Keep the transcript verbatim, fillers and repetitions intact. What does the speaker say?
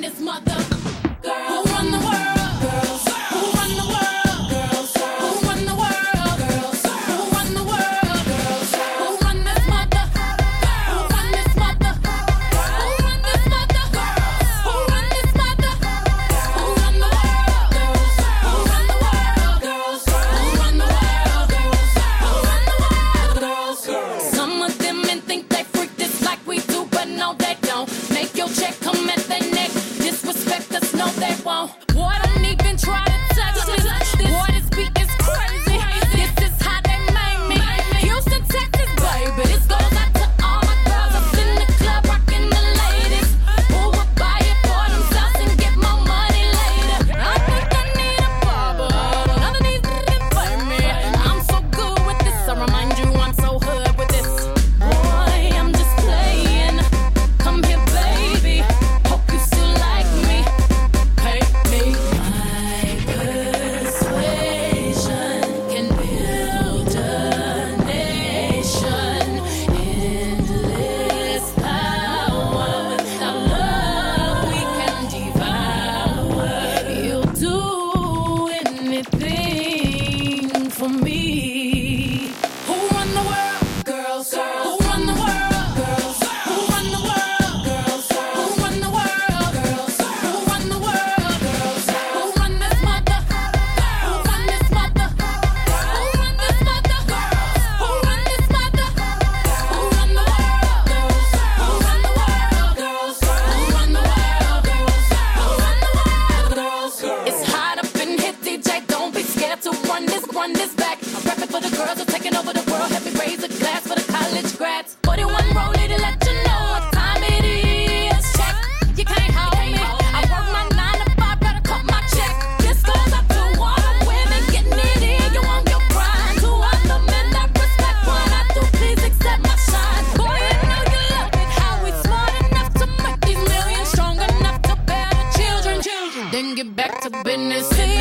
this mother. Girl, who run the world? Girls, who run the world? Girls, who run the world? Girls, who run the world? Girls, who run this mother? Who run this mother? Who run this mother? Who run this mother? Who run the world? Girls, who run the world? Girls, who run the world? Girls, who run the world? Girls. Some of them men think they freak this like we do, but no they don't. Make your check come at their neck. Disrespect us, no they won't. Boy, don't even try to touch this. Boy, this beat is crazy. This is how they made me. Houston, Texas, baby. This goes out to all my girls up in the club, rocking the ladies. Who would buy it for themselves and get more money later? I think I need a barber. None of these niggas pay me. I'm so good with this. I remind you I'm so hood with this. Boy, I'm just playing. Come here, baby. Hope you still like me. Pay me. My persuasion can build a nation. Endless power. Without love, we can devour. You'll do anything for me. Who run the world? Girls. Who run the world? Girls. Who run the world? Girls. Who run the world? Girls. Who run the world? Girls. Who run this mother? Who run this mother? Who run this mother? Who run this mother? Who run the world? Girls. Who run the world? Girls. Who run the world? Girls. Who run the world? Girls. It's hot up in here, D J. Don't be scared to run this, run this back. I'm rapping for the girls who are taking over the world. Help me raise a glass for the college grads. forty-one rollie to let you know what time it is. Check, you can't hold me. I work my nine to five, gotta cut my check. This goes up to all the women getting it in. You want your grind. To all the men that respect what I do, please accept my shine. Boy, you know you love it. How we smart enough to make these millions, strong enough to bear the children. Then get back to business. See